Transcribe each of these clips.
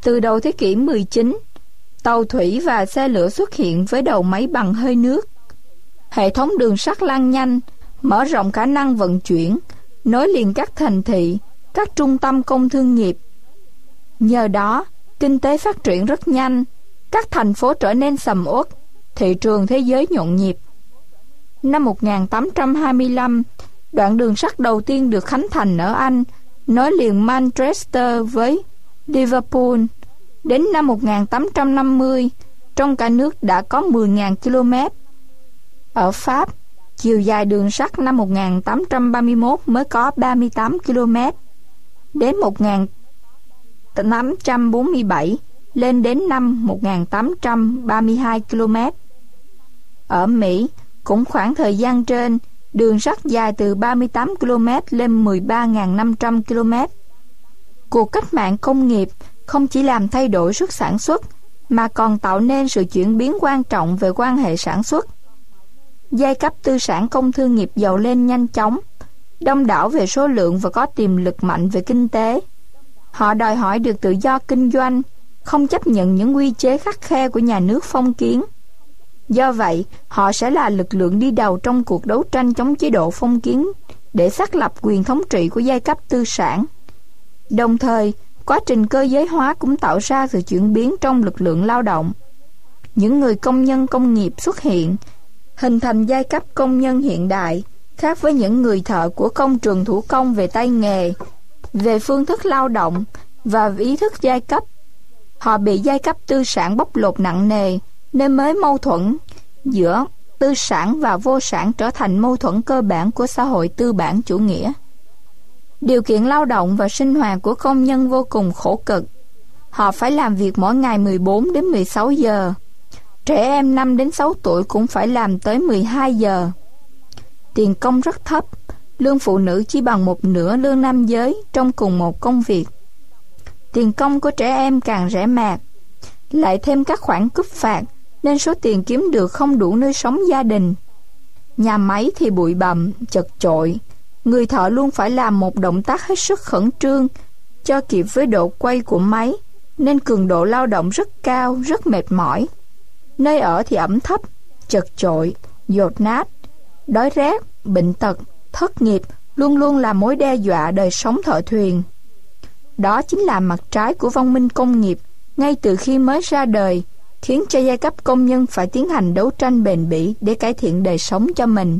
Từ đầu thế kỷ 19, tàu thủy và xe lửa xuất hiện với đầu máy bằng hơi nước. Hệ thống đường sắt lăn nhanh, mở rộng khả năng vận chuyển, nối liền các thành thị, các trung tâm công thương nghiệp. Nhờ đó, kinh tế phát triển rất nhanh, các thành phố trở nên sầm uất, thị trường thế giới nhộn nhịp. Năm 1825, đoạn đường sắt đầu tiên được khánh thành ở Anh, nối liền Manchester với Liverpool. Đến năm 1850, trong cả nước đã có 10.000 km. Ở Pháp, chiều dài đường sắt năm 1831 mới có 38 km. Đến 1847, lên đến năm 1832 km. Ở Mỹ, cũng khoảng thời gian trên, đường sắt dài từ 38 km lên 13.500 km. Cuộc cách mạng công nghiệp không chỉ làm thay đổi sức sản xuất, mà còn tạo nên sự chuyển biến quan trọng về quan hệ sản xuất. Giai cấp tư sản công thương nghiệp giàu lên nhanh chóng, đông đảo về số lượng và có tiềm lực mạnh về kinh tế. Họ đòi hỏi được tự do kinh doanh, không chấp nhận những quy chế khắt khe của nhà nước phong kiến. Do vậy, họ sẽ là lực lượng đi đầu trong cuộc đấu tranh chống chế độ phong kiến để xác lập quyền thống trị của giai cấp tư sản. Đồng thời, quá trình cơ giới hóa cũng tạo ra sự chuyển biến trong lực lượng lao động. Những người công nhân công nghiệp xuất hiện, hình thành giai cấp công nhân hiện đại, khác với những người thợ của công trường thủ công về tay nghề, về phương thức lao động và ý thức giai cấp. Họ bị giai cấp tư sản bóc lột nặng nề, nên mới mâu thuẫn giữa tư sản và vô sản trở thành mâu thuẫn cơ bản của xã hội tư bản chủ nghĩa. Điều kiện lao động và sinh hoạt của công nhân vô cùng khổ cực. Họ phải làm việc mỗi ngày 14 đến 16 giờ. Trẻ em 5 đến 6 tuổi cũng phải làm tới 12 giờ. Tiền công rất thấp, lương phụ nữ chỉ bằng một nửa lương nam giới trong cùng một công việc. Tiền công của trẻ em càng rẻ mạt, lại thêm các khoản cúp phạt, nên số tiền kiếm được không đủ nuôi sống gia đình. Nhà máy thì bụi bặm, chật chội. Người thợ luôn phải làm một động tác hết sức khẩn trương, cho kịp với độ quay của máy, nên cường độ lao động rất cao, rất mệt mỏi. Nơi ở thì ẩm thấp, chật chội, dột nát. Đói rét, bệnh tật, thất nghiệp luôn luôn là mối đe dọa đời sống thợ thuyền. Đó chính là mặt trái của văn minh công nghiệp ngay từ khi mới ra đời, khiến cho giai cấp công nhân phải tiến hành đấu tranh bền bỉ để cải thiện đời sống cho mình.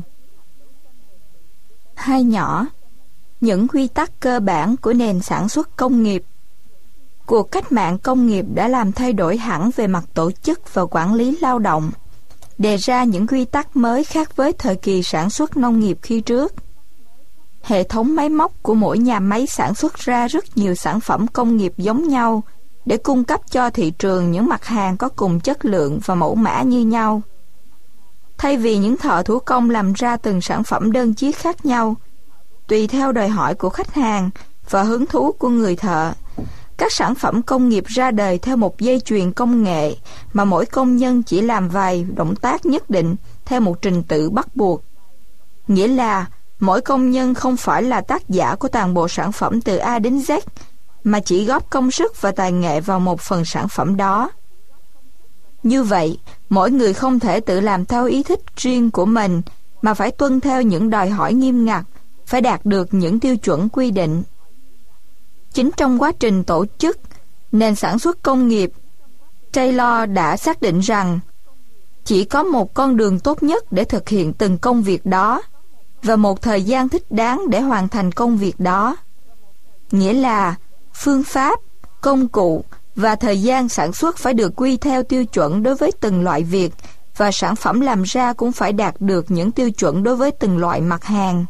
Hai nhỏ, những quy tắc cơ bản của nền sản xuất công nghiệp. Cuộc cách mạng công nghiệp đã làm thay đổi hẳn về mặt tổ chức và quản lý lao động, đề ra những quy tắc mới khác với thời kỳ sản xuất nông nghiệp khi trước. Hệ thống máy móc của mỗi nhà máy sản xuất ra rất nhiều sản phẩm công nghiệp giống nhau để cung cấp cho thị trường những mặt hàng có cùng chất lượng và mẫu mã như nhau. Thay vì những thợ thủ công làm ra từng sản phẩm đơn chiếc khác nhau, tùy theo đòi hỏi của khách hàng và hứng thú của người thợ, các sản phẩm công nghiệp ra đời theo một dây chuyền công nghệ mà mỗi công nhân chỉ làm vài động tác nhất định theo một trình tự bắt buộc. Nghĩa là mỗi công nhân không phải là tác giả của toàn bộ sản phẩm từ A đến Z, mà chỉ góp công sức và tài nghệ vào một phần sản phẩm đó. Như vậy, mỗi người không thể tự làm theo ý thích riêng của mình, mà phải tuân theo những đòi hỏi nghiêm ngặt, phải đạt được những tiêu chuẩn quy định. Chính trong quá trình tổ chức nền sản xuất công nghiệp, Taylor đã xác định rằng chỉ có một con đường tốt nhất để thực hiện từng công việc đó, và một thời gian thích đáng để hoàn thành công việc đó. Nghĩa là phương pháp, công cụ và thời gian sản xuất phải được quy theo tiêu chuẩn đối với từng loại việc, và sản phẩm làm ra cũng phải đạt được những tiêu chuẩn đối với từng loại mặt hàng.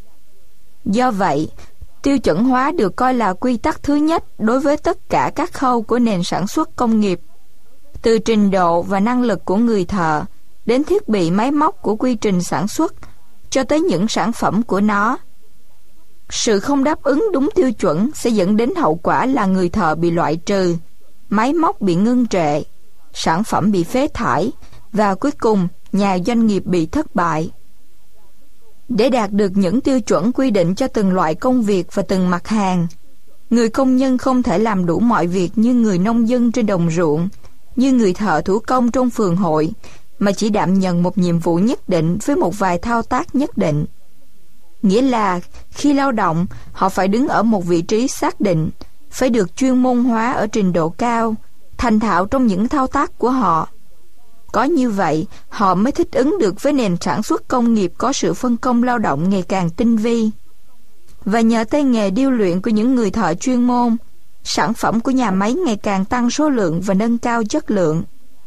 Do vậy, tiêu chuẩn hóa được coi là quy tắc thứ nhất đối với tất cả các khâu của nền sản xuất công nghiệp, từ trình độ và năng lực của người thợ đến thiết bị máy móc của quy trình sản xuất, cho tới những sản phẩm của nó. Sự không đáp ứng đúng tiêu chuẩn sẽ dẫn đến hậu quả là người thợ bị loại trừ, máy móc bị ngưng trệ, sản phẩm bị phế thải, và cuối cùng nhà doanh nghiệp bị thất bại. Để đạt được những tiêu chuẩn quy định cho từng loại công việc và từng mặt hàng, Người công nhân không thể làm đủ mọi việc như người nông dân trên đồng ruộng, như người thợ thủ công trong phường hội, mà chỉ đảm nhận một nhiệm vụ nhất định với một vài thao tác nhất định. Nghĩa là khi lao động, họ phải đứng ở một vị trí xác định, phải được chuyên môn hóa ở trình độ cao, thành thạo trong những thao tác của họ. Có như vậy, họ mới thích ứng được với nền sản xuất công nghiệp có sự phân công lao động ngày càng tinh vi. Và nhờ tay nghề điêu luyện của những người thợ chuyên môn, sản phẩm của nhà máy ngày càng tăng số lượng và nâng cao chất lượng.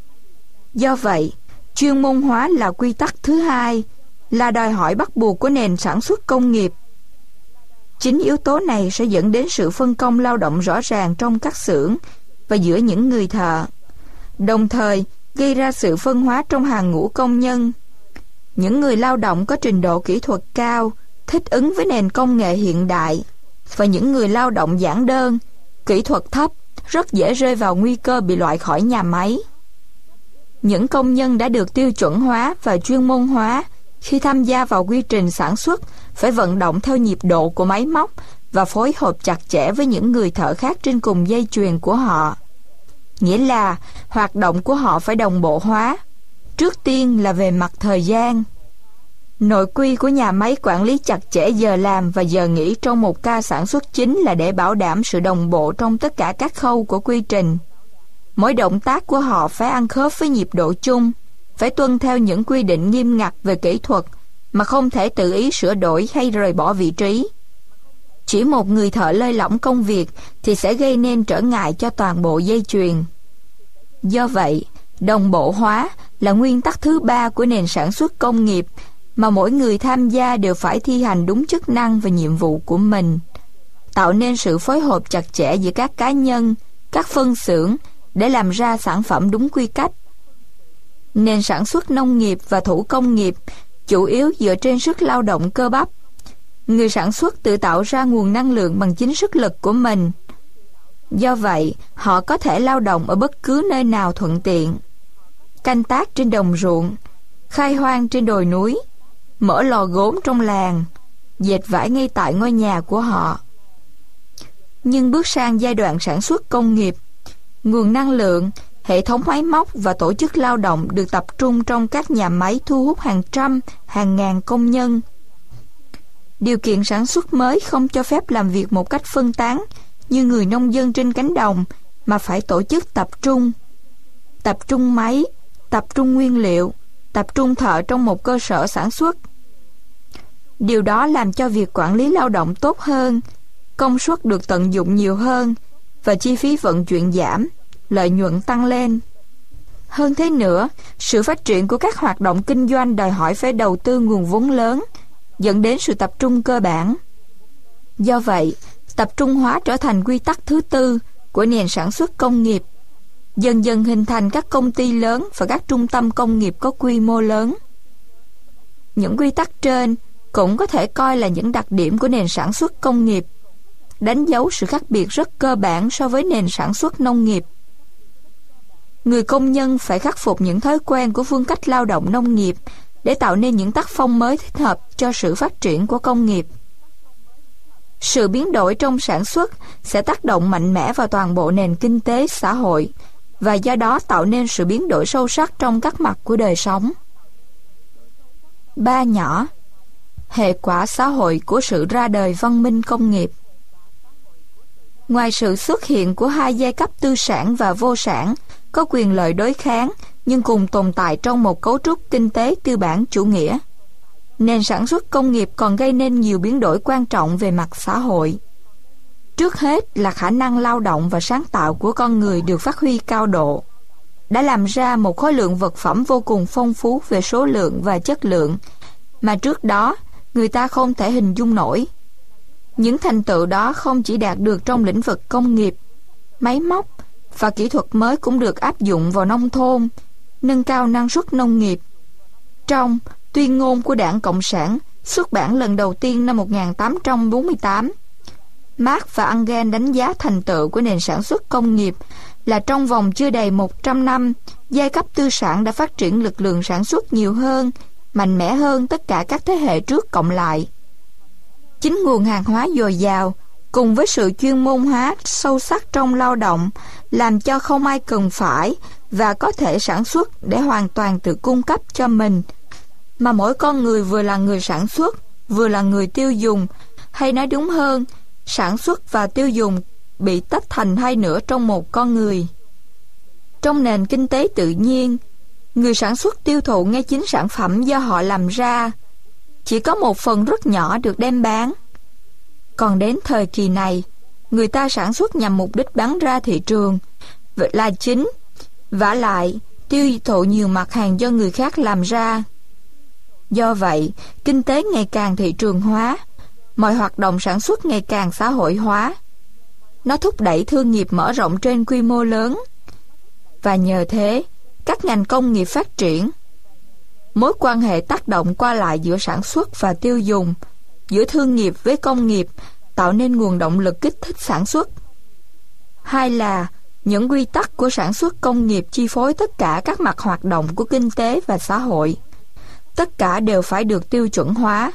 Do vậy, chuyên môn hóa là quy tắc thứ hai, là đòi hỏi bắt buộc của nền sản xuất công nghiệp. Chính yếu tố này sẽ dẫn đến sự phân công lao động rõ ràng trong các xưởng và giữa những người thợ, đồng thời gây ra sự phân hóa trong hàng ngũ công nhân. Những người lao động có trình độ kỹ thuật cao, thích ứng với nền công nghệ hiện đại, và những người lao động giản đơn, kỹ thuật thấp, rất dễ rơi vào nguy cơ bị loại khỏi nhà máy. Những công nhân đã được tiêu chuẩn hóa và chuyên môn hóa khi tham gia vào quy trình sản xuất phải vận động theo nhịp độ của máy móc và phối hợp chặt chẽ với những người thợ khác trên cùng dây chuyền của họ. Nghĩa là hoạt động của họ phải đồng bộ hóa, trước tiên là về mặt thời gian. Nội quy của nhà máy quản lý chặt chẽ giờ làm và giờ nghỉ trong một ca sản xuất chính là để bảo đảm sự đồng bộ trong tất cả các khâu của quy trình. Mỗi động tác của họ phải ăn khớp với nhịp độ chung, phải tuân theo những quy định nghiêm ngặt về kỹ thuật mà không thể tự ý sửa đổi hay rời bỏ vị trí. Chỉ một người thợ lơi lỏng công việc thì sẽ gây nên trở ngại cho toàn bộ dây chuyền. Do vậy, đồng bộ hóa là nguyên tắc thứ ba của nền sản xuất công nghiệp mà mỗi người tham gia đều phải thi hành đúng chức năng và nhiệm vụ của mình, tạo nên sự phối hợp chặt chẽ giữa các cá nhân, các phân xưởng để làm ra sản phẩm đúng quy cách. Nền sản xuất nông nghiệp và thủ công nghiệp chủ yếu dựa trên sức lao động cơ bắp. Người sản xuất tự tạo ra nguồn năng lượng bằng chính sức lực của mình. Do vậy, họ có thể lao động ở bất cứ nơi nào thuận tiện. Canh tác trên đồng ruộng, khai hoang trên đồi núi, mở lò gốm trong làng, dệt vải ngay tại ngôi nhà của họ. Nhưng bước sang giai đoạn sản xuất công nghiệp, nguồn năng lượng, hệ thống máy móc và tổ chức lao động được tập trung trong các nhà máy thu hút hàng trăm, hàng ngàn công nhân. Điều kiện sản xuất mới không cho phép làm việc một cách phân tán như người nông dân trên cánh đồng, mà phải tổ chức tập trung máy, tập trung nguyên liệu, tập trung thợ trong một cơ sở sản xuất. Điều đó làm cho việc quản lý lao động tốt hơn, công suất được tận dụng nhiều hơn và chi phí vận chuyển giảm, lợi nhuận tăng lên. Hơn thế nữa, sự phát triển của các hoạt động kinh doanh đòi hỏi phải đầu tư nguồn vốn lớn, dẫn đến sự tập trung cơ bản. Do vậy, tập trung hóa trở thành quy tắc thứ tư của nền sản xuất công nghiệp, dần dần hình thành các công ty lớn và các trung tâm công nghiệp có quy mô lớn. Những quy tắc trên cũng có thể coi là những đặc điểm của nền sản xuất công nghiệp, đánh dấu sự khác biệt rất cơ bản so với nền sản xuất nông nghiệp. Người công nhân phải khắc phục những thói quen của phương cách lao động nông nghiệp để tạo nên những tác phong mới thích hợp cho sự phát triển của công nghiệp. Sự biến đổi trong sản xuất sẽ tác động mạnh mẽ vào toàn bộ nền kinh tế xã hội và do đó tạo nên sự biến đổi sâu sắc trong các mặt của đời sống. 3 nhỏ. Hệ quả xã hội của sự ra đời văn minh công nghiệp. Ngoài sự xuất hiện của hai giai cấp tư sản và vô sản có quyền lợi đối kháng nhưng cùng tồn tại trong một cấu trúc kinh tế tư bản chủ nghĩa, nền sản xuất công nghiệp còn gây nên nhiều biến đổi quan trọng về mặt xã hội. Trước hết là khả năng lao động và sáng tạo của con người được phát huy cao độ, đã làm ra một khối lượng vật phẩm vô cùng phong phú về số lượng và chất lượng mà trước đó người ta không thể hình dung nổi. Những thành tựu đó không chỉ đạt được trong lĩnh vực công nghiệp, máy móc và kỹ thuật mới cũng được áp dụng vào nông thôn, nâng cao năng suất nông nghiệp. Trong tuyên ngôn của Đảng Cộng sản xuất bản lần đầu tiên năm 1848, Marx và Engels đánh giá thành tựu của nền sản xuất công nghiệp là trong vòng chưa đầy 100 năm, giai cấp tư sản đã phát triển lực lượng sản xuất nhiều hơn, mạnh mẽ hơn tất cả các thế hệ trước cộng lại. Chính nguồn hàng hóa dồi dào cùng với sự chuyên môn hóa sâu sắc trong lao động, làm cho không ai cần phải và có thể sản xuất để hoàn toàn tự cung cấp cho mình, mà mỗi con người vừa là người sản xuất, vừa là người tiêu dùng, hay nói đúng hơn, sản xuất và tiêu dùng bị tách thành hai nửa trong một con người. Trong nền kinh tế tự nhiên, người sản xuất tiêu thụ ngay chính sản phẩm do họ làm ra, chỉ có một phần rất nhỏ được đem bán. Còn đến thời kỳ này, người ta sản xuất nhằm mục đích bán ra thị trường là chính, vả lại tiêu thụ nhiều mặt hàng do người khác làm ra. Do vậy, kinh tế ngày càng thị trường hóa, mọi hoạt động sản xuất ngày càng xã hội hóa. Nó thúc đẩy thương nghiệp mở rộng trên quy mô lớn, và nhờ thế, các ngành công nghiệp phát triển. Mối quan hệ tác động qua lại giữa sản xuất và tiêu dùng, giữa thương nghiệp với công nghiệp, tạo nên nguồn động lực kích thích sản xuất. Hai là những quy tắc của sản xuất công nghiệp chi phối tất cả các mặt hoạt động của kinh tế và xã hội. Tất cả đều phải được tiêu chuẩn hóa.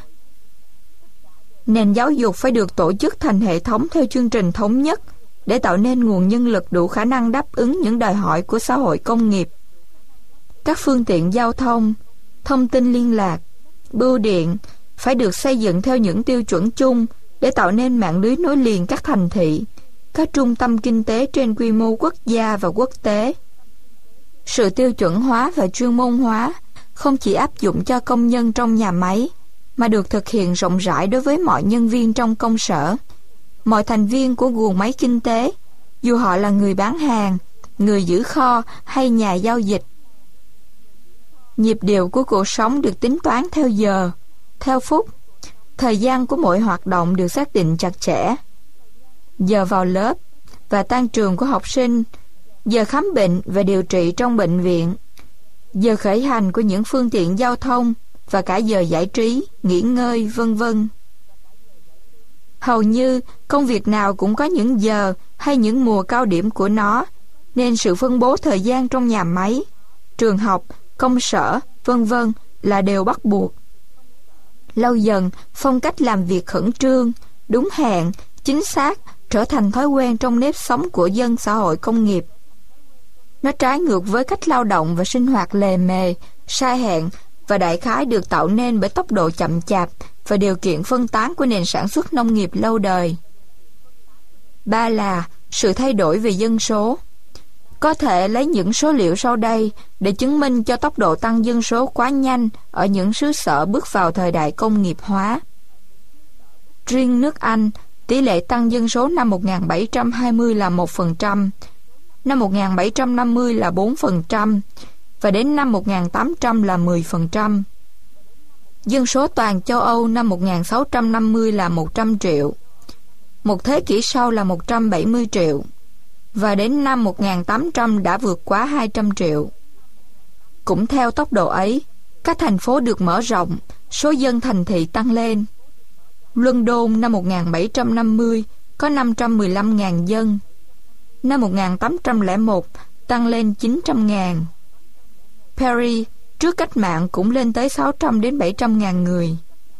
Nền giáo dục phải được tổ chức thành hệ thống theo chương trình thống nhất để tạo nên nguồn nhân lực đủ khả năng đáp ứng những đòi hỏi của xã hội công nghiệp. Các phương tiện giao thông, thông tin liên lạc, bưu điện phải được xây dựng theo những tiêu chuẩn chung để tạo nên mạng lưới nối liền các thành thị, các trung tâm kinh tế trên quy mô quốc gia và quốc tế. Sự tiêu chuẩn hóa và chuyên môn hóa không chỉ áp dụng cho công nhân trong nhà máy, mà được thực hiện rộng rãi đối với mọi nhân viên trong công sở, mọi thành viên của guồng máy kinh tế, dù họ là người bán hàng, người giữ kho hay nhà giao dịch. Nhịp điệu của cuộc sống được tính toán theo giờ, theo phút. Thời gian của mỗi hoạt động được xác định chặt chẽ. Giờ vào lớp và tan trường của học sinh, giờ khám bệnh và điều trị trong bệnh viện, giờ khởi hành của những phương tiện giao thông và cả giờ giải trí, nghỉ ngơi, vân vân. Hầu như công việc nào cũng có những giờ hay những mùa cao điểm của nó, nên sự phân bố thời gian trong nhà máy, trường học, công sở, vân vân là đều bắt buộc. Lâu dần, phong cách làm việc khẩn trương, đúng hẹn, chính xác trở thành thói quen trong nếp sống của dân xã hội công nghiệp. Nó trái ngược với cách lao động và sinh hoạt lề mề, sai hẹn và đại khái được tạo nên bởi tốc độ chậm chạp và điều kiện phân tán của nền sản xuất nông nghiệp lâu đời. Ba là sự thay đổi về dân số. Có thể lấy những số liệu sau đây để chứng minh cho tốc độ tăng dân số quá nhanh ở những xứ sở bước vào thời đại công nghiệp hóa. Riêng nước Anh, tỷ lệ tăng dân số năm 1720 là 1%, năm 1750 là 4%, và đến năm 1800 là 10%. Dân số toàn châu Âu năm 1650 là 100 triệu, một thế kỷ sau là 170 triệu, và đến năm 1800 đã vượt quá 200 triệu. Cũng theo tốc độ ấy, các thành phố được mở rộng, số dân thành thị tăng lên. London năm 1750 có 515.000 dân, năm 1801 tăng lên 900.000. Paris trước cách mạng cũng lên tới 600 đến 700.000 người.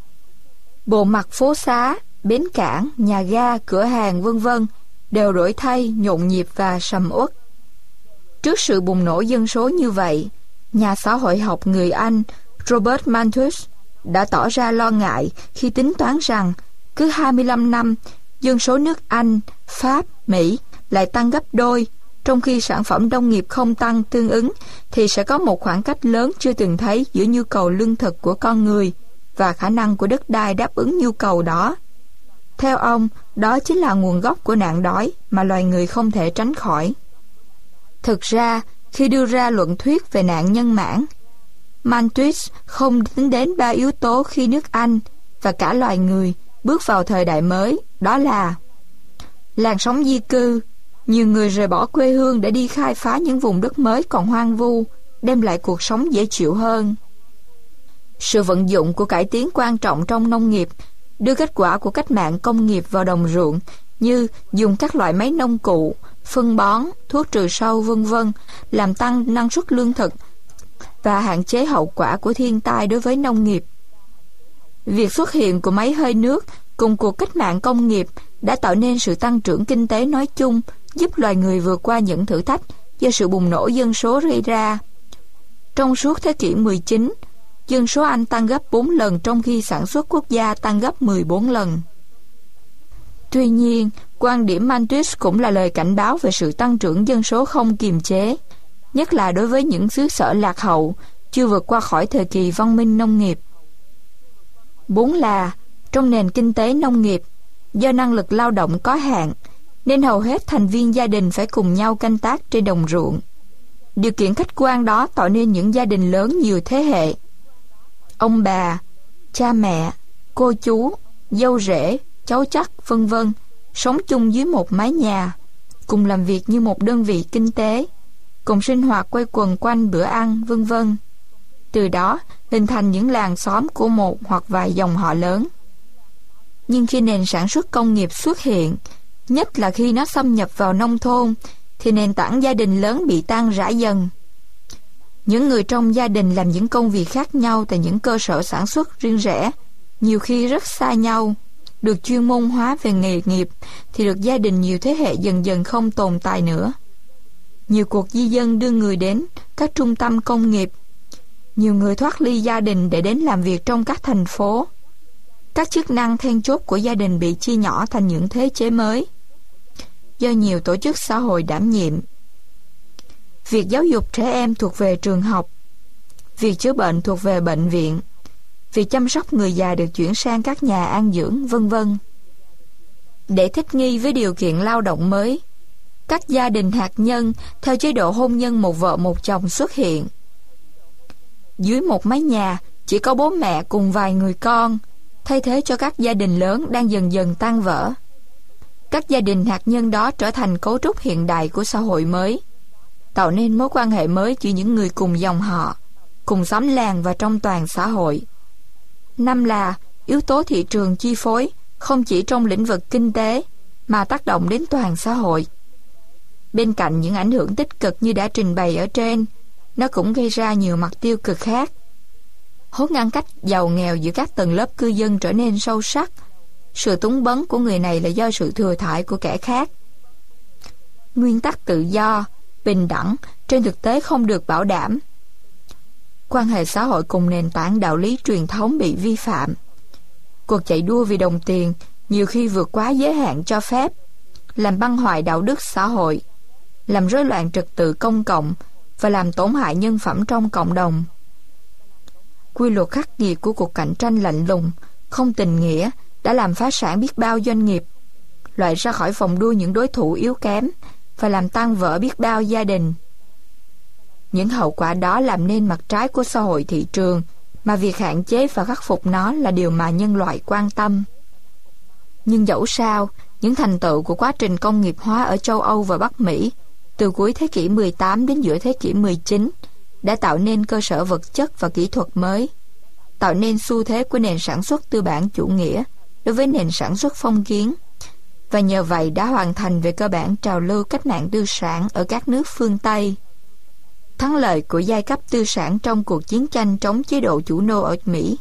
Bộ mặt phố xá, bến cảng, nhà ga, cửa hàng vân vân đều đổi thay, nhộn nhịp và sầm uất. Trước sự bùng nổ dân số như vậy, nhà xã hội học người Anh Robert Malthus đã tỏ ra lo ngại khi tính toán rằng cứ 25 năm, dân số nước Anh, Pháp, Mỹ lại tăng gấp đôi, trong khi sản phẩm nông nghiệp không tăng tương ứng, thì sẽ có một khoảng cách lớn chưa từng thấy giữa nhu cầu lương thực của con người và khả năng của đất đai đáp ứng nhu cầu đó. Theo ông, đó chính là nguồn gốc của nạn đói mà loài người không thể tránh khỏi. Thực ra, khi đưa ra luận thuyết về nạn nhân mãn, Malthus không tính đến ba yếu tố khi nước Anh và cả loài người bước vào thời đại mới, đó là làn sóng di cư, nhiều người rời bỏ quê hương để đi khai phá những vùng đất mới còn hoang vu, đem lại cuộc sống dễ chịu hơn. Sự vận dụng của cải tiến quan trọng trong nông nghiệp đưa kết quả của cách mạng công nghiệp vào đồng ruộng, như dùng các loại máy nông cụ, phân bón, thuốc trừ sâu vân vân, làm tăng năng suất lương thực và hạn chế hậu quả của thiên tai đối với nông nghiệp. Việc xuất hiện của máy hơi nước cùng cuộc cách mạng công nghiệp đã tạo nên sự tăng trưởng kinh tế nói chung, giúp loài người vượt qua những thử thách do sự bùng nổ dân số gây ra. Trong suốt thế kỷ 19, dân số Anh tăng gấp 4 lần trong khi sản xuất quốc gia tăng gấp 14 lần. Tuy nhiên, quan điểm Malthus cũng là lời cảnh báo về sự tăng trưởng dân số không kiềm chế, nhất là đối với những xứ sở lạc hậu, chưa vượt qua khỏi thời kỳ văn minh nông nghiệp. 4 là, trong nền kinh tế nông nghiệp, do năng lực lao động có hạn, nên hầu hết thành viên gia đình phải cùng nhau canh tác trên đồng ruộng. Điều kiện khách quan đó tạo nên những gia đình lớn nhiều thế hệ. Ông bà, cha mẹ, cô chú, dâu rể, cháu chắt, vân vân, sống chung dưới một mái nhà, cùng làm việc như một đơn vị kinh tế, cùng sinh hoạt quây quần quanh bữa ăn, vân vân. Từ đó hình thành những làng xóm của một hoặc vài dòng họ lớn. Nhưng khi nền sản xuất công nghiệp xuất hiện, nhất là khi nó xâm nhập vào nông thôn, thì nền tảng gia đình lớn bị tan rã dần. Những người trong gia đình làm những công việc khác nhau tại những cơ sở sản xuất riêng rẽ, nhiều khi rất xa nhau, được chuyên môn hóa về nghề nghiệp, thì được gia đình nhiều thế hệ dần dần không tồn tại nữa. Nhiều cuộc di dân đưa người đến các trung tâm công nghiệp. Nhiều người thoát ly gia đình để đến làm việc trong các thành phố. Các chức năng then chốt của gia đình bị chia nhỏ thành những thế chế mới, do nhiều tổ chức xã hội đảm nhiệm. Việc giáo dục trẻ em thuộc về trường học, việc chữa bệnh thuộc về bệnh viện, việc chăm sóc người già được chuyển sang các nhà an dưỡng, vân vân. Để thích nghi với điều kiện lao động mới, các gia đình hạt nhân theo chế độ hôn nhân một vợ một chồng xuất hiện. Dưới một mái nhà chỉ có bố mẹ cùng vài người con, thay thế cho các gia đình lớn đang dần dần tan vỡ. Các gia đình hạt nhân đó trở thành cấu trúc hiện đại của xã hội mới, tạo nên mối quan hệ mới giữa những người cùng dòng họ, cùng xóm làng và trong toàn xã hội. 5 là yếu tố thị trường chi phối, không chỉ trong lĩnh vực kinh tế, mà tác động đến toàn xã hội. Bên cạnh những ảnh hưởng tích cực như đã trình bày ở trên, nó cũng gây ra nhiều mặt tiêu cực khác. Hốt ngăn cách giàu nghèo giữa các tầng lớp cư dân trở nên sâu sắc. Sự túng bấn của người này là do sự thừa thãi của kẻ khác. Nguyên tắc tự do, bình đẳng trên thực tế không được bảo đảm. Quan hệ xã hội cùng nền tảng đạo lý truyền thống bị vi phạm. Cuộc chạy đua vì đồng tiền nhiều khi vượt quá giới hạn cho phép, làm băng hoại đạo đức xã hội, làm rối loạn trật tự công cộng và làm tổn hại nhân phẩm trong cộng đồng. Quy luật khắc nghiệt của cuộc cạnh tranh lạnh lùng, không tình nghĩa đã làm phá sản biết bao doanh nghiệp, loại ra khỏi vòng đua những đối thủ yếu kém và làm tan vỡ biết bao gia đình. Những hậu quả đó làm nên mặt trái của xã hội thị trường, mà việc hạn chế và khắc phục nó là điều mà nhân loại quan tâm. Nhưng dẫu sao, những thành tựu của quá trình công nghiệp hóa ở châu Âu và Bắc Mỹ từ cuối thế kỷ 18 đến giữa thế kỷ 19 đã tạo nên cơ sở vật chất và kỹ thuật mới, tạo nên xu thế của nền sản xuất tư bản chủ nghĩa đối với nền sản xuất phong kiến, và nhờ vậy đã hoàn thành về cơ bản trào lưu cách mạng tư sản ở các nước phương Tây. Thắng lợi của giai cấp tư sản trong cuộc chiến tranh chống chế độ chủ nô ở Mỹ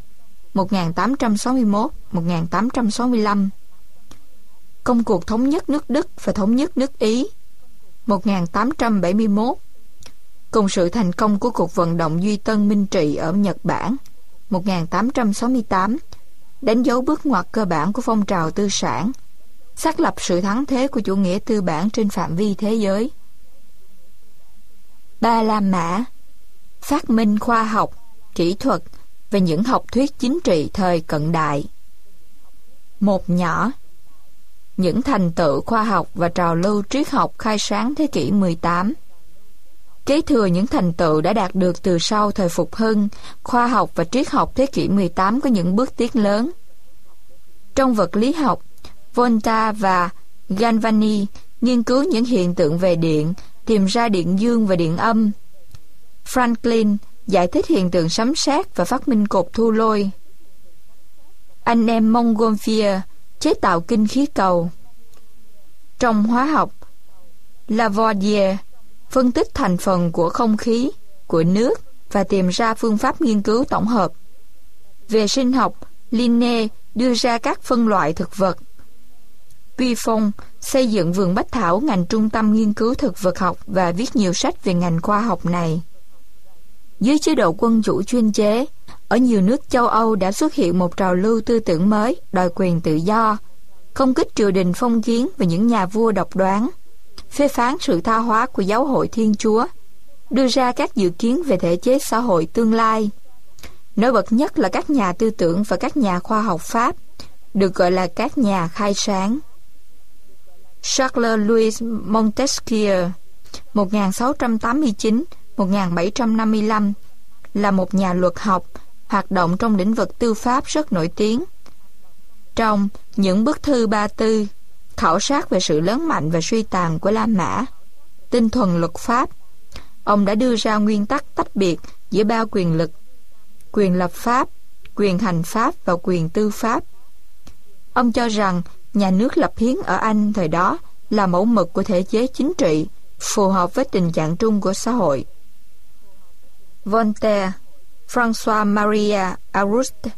1861-1865, công cuộc thống nhất nước Đức và thống nhất nước Ý 1871, cùng sự thành công của cuộc vận động Duy Tân Minh Trị ở Nhật Bản 1868, đánh dấu bước ngoặt cơ bản của phong trào tư sản, xác lập sự thắng thế của chủ nghĩa tư bản trên phạm vi thế giới. 3 La Mã, phát minh khoa học, kỹ thuật và những học thuyết chính trị thời cận đại. 1 Nhỏ, những thành tựu khoa học và trào lưu triết học khai sáng thế kỷ 18. Kế thừa những thành tựu đã đạt được từ sau thời Phục Hưng, khoa học và triết học thế kỷ 18 có những bước tiến lớn. Trong vật lý học, Volta và Galvani nghiên cứu những hiện tượng về điện, tìm ra điện dương và điện âm. Franklin giải thích hiện tượng sấm sét và phát minh cột thu lôi. Anh em Montgolfier chế tạo kinh khí cầu. Trong hóa học, Lavoisier phân tích thành phần của không khí, của nước và tìm ra phương pháp nghiên cứu tổng hợp. Về sinh học, Linné đưa ra các phân loại thực vật. Vi Phong xây dựng vườn bách thảo, ngành trung tâm nghiên cứu thực vật học, và viết nhiều sách về ngành khoa học này. Dưới chế độ quân chủ chuyên chế, ở nhiều nước châu Âu đã xuất hiện một trào lưu tư tưởng mới đòi quyền tự do, công kích triều đình phong kiến và những nhà vua độc đoán, phê phán sự tha hóa của giáo hội Thiên Chúa, đưa ra các dự kiến về thể chế xã hội tương lai. Nổi bật nhất là các nhà tư tưởng và các nhà khoa học Pháp, được gọi là các nhà khai sáng. Charles-Louis Montesquieu 1689-1755 là một nhà luật học hoạt động trong lĩnh vực tư pháp rất nổi tiếng. Trong những bức thư Ba Tư khảo sát về sự lớn mạnh và suy tàn của La Mã, tinh thuần luật pháp, ông đã đưa ra nguyên tắc tách biệt giữa ba quyền lực: quyền lập pháp, quyền hành pháp và quyền tư pháp. Ông cho rằng nhà nước lập hiến ở Anh thời đó là mẫu mực của thể chế chính trị, phù hợp với tình trạng chung của xã hội. Voltaire, François Maria Auguste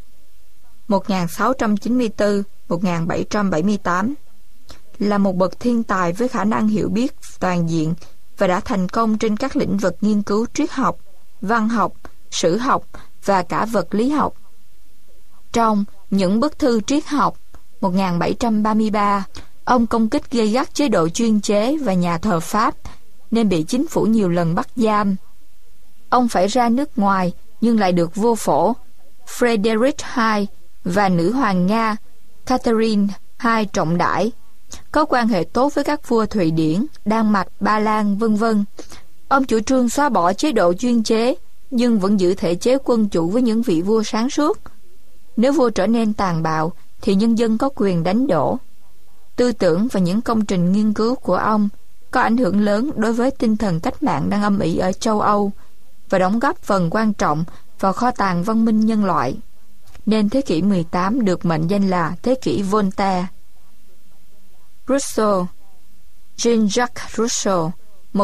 1694-1778 là một bậc thiên tài với khả năng hiểu biết toàn diện và đã thành công trên các lĩnh vực nghiên cứu triết học, văn học, sử học và cả vật lý học. Trong những bức thư triết học 1733, ông công kích gay gắt chế độ chuyên chế và nhà thờ Pháp, nên bị chính phủ nhiều lần bắt giam. Ông phải ra nước ngoài nhưng lại được vua phổ Frederick II và nữ hoàng Nga Catherine II trọng đãi, có quan hệ tốt với các vua Thụy Điển, Đan Mạch, Ba Lan, v.v. Ông chủ trương xóa bỏ chế độ chuyên chế nhưng vẫn giữ thể chế quân chủ với những vị vua sáng suốt. Nếu vua trở nên tàn bạo thì nhân dân có quyền đánh đổ. Tư tưởng và những công trình nghiên cứu của ông có ảnh hưởng lớn đối với tinh thần cách mạng đang âm ỉ ở châu Âu và đóng góp phần quan trọng vào kho tàng văn minh nhân loại, nên thế kỷ 18 được mệnh danh là thế kỷ Voltaire. Rousseau, Jean-Jacques Rousseau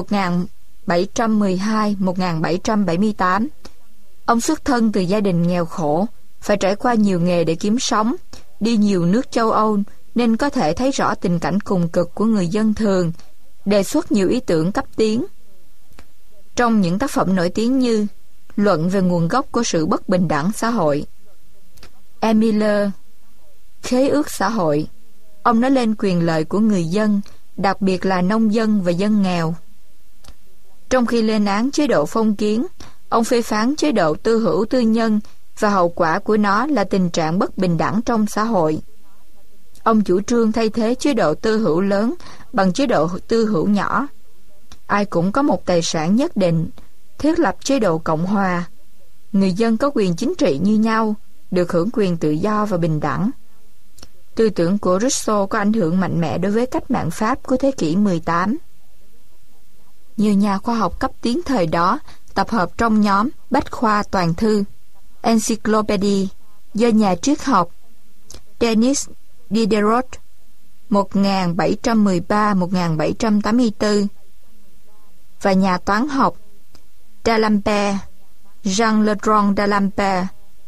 1712-1778. Ông xuất thân từ gia đình nghèo khổ, phải trải qua nhiều nghề để kiếm sống, đi nhiều nước châu Âu nên có thể thấy rõ tình cảnh cùng cực của người dân thường, đề xuất nhiều ý tưởng cấp tiến. Trong những tác phẩm nổi tiếng như Luận về nguồn gốc của sự bất bình đẳng xã hội, Emile, Khế ước xã hội, ông nói lên quyền lợi của người dân, đặc biệt là nông dân và dân nghèo. Trong khi lên án chế độ phong kiến, ông phê phán chế độ tư hữu tư nhân và hậu quả của nó là tình trạng bất bình đẳng trong xã hội. Ông chủ trương thay thế chế độ tư hữu lớn bằng chế độ tư hữu nhỏ. Ai cũng có một tài sản nhất định, thiết lập chế độ cộng hòa. Người dân có quyền chính trị như nhau, được hưởng quyền tự do và bình đẳng. Tư tưởng của Rousseau có ảnh hưởng mạnh mẽ đối với cách mạng Pháp của thế kỷ 18. Nhiều nhà khoa học cấp tiến thời đó tập hợp trong nhóm Bách khoa toàn thư Encyclopédie do nhà triết học Denis Diderot 1713-1784 và nhà toán học D'Alembert Jean-Le-Rond d'Alembert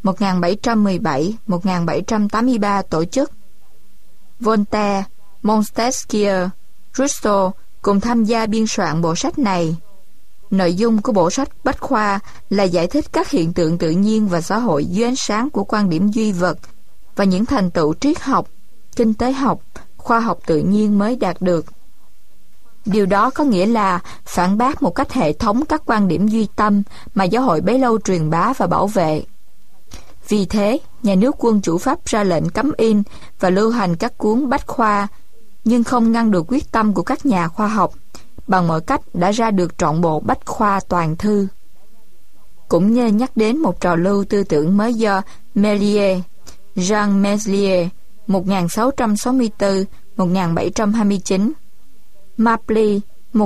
1717-1783 tổ chức. Voltaire, Montesquieu, Rousseau cùng tham gia biên soạn bộ sách này. Nội dung của bộ sách Bách khoa là giải thích các hiện tượng tự nhiên và xã hội dưới ánh sáng của quan điểm duy vật và những thành tựu triết học, kinh tế học, khoa học tự nhiên mới đạt được. Điều đó có nghĩa là phản bác một cách hệ thống các quan điểm duy tâm mà giáo hội bấy lâu truyền bá và bảo vệ. Vì thế, nhà nước quân chủ Pháp ra lệnh cấm in và lưu hành các cuốn bách khoa, nhưng không ngăn được quyết tâm của các nhà khoa học. Bằng mọi cách đã ra được trọn bộ bách khoa toàn thư. Cũng nên nhắc đến một trào lưu tư tưởng mới do Méliès, Jean Méliès 1664-1729, Mapley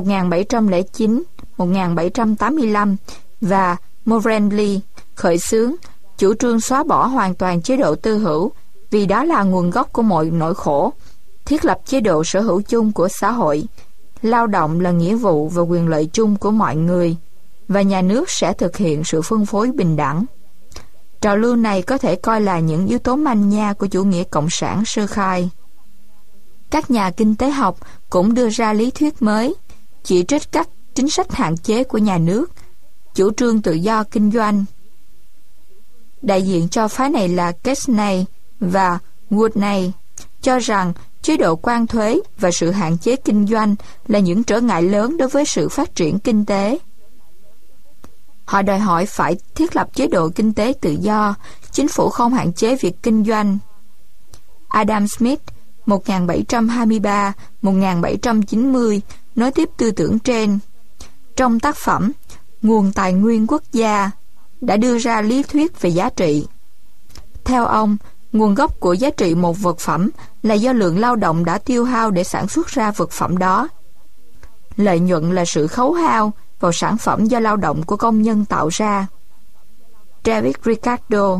1709-1785 và Morelli khởi xướng chủ trương xóa bỏ hoàn toàn chế độ tư hữu vì đó là nguồn gốc của mọi nỗi khổ, thiết lập chế độ sở hữu chung của xã hội, lao động là nghĩa vụ và quyền lợi chung của mọi người, và nhà nước sẽ thực hiện sự phân phối bình đẳng. Trào lưu này có thể coi là những yếu tố manh nha của chủ nghĩa cộng sản sơ khai. Các nhà kinh tế học cũng đưa ra lý thuyết mới, chỉ trích các chính sách hạn chế của nhà nước, chủ trương tự do kinh doanh. Đại diện cho phái này là Keynes và Woodney cho rằng chế độ quan thuế và sự hạn chế kinh doanh là những trở ngại lớn đối với sự phát triển kinh tế. Họ đòi hỏi phải thiết lập chế độ kinh tế tự do, chính phủ không hạn chế việc kinh doanh. Adam Smith 1723-1790 nói tiếp tư tưởng trên. Trong tác phẩm Nguồn Tài nguyên Quốc gia đã đưa ra lý thuyết về giá trị. Theo ông, nguồn gốc của giá trị một vật phẩm là do lượng lao động đã tiêu hao để sản xuất ra vật phẩm đó. Lợi nhuận là sự khấu hao vào sản phẩm do lao động của công nhân tạo ra. David Ricardo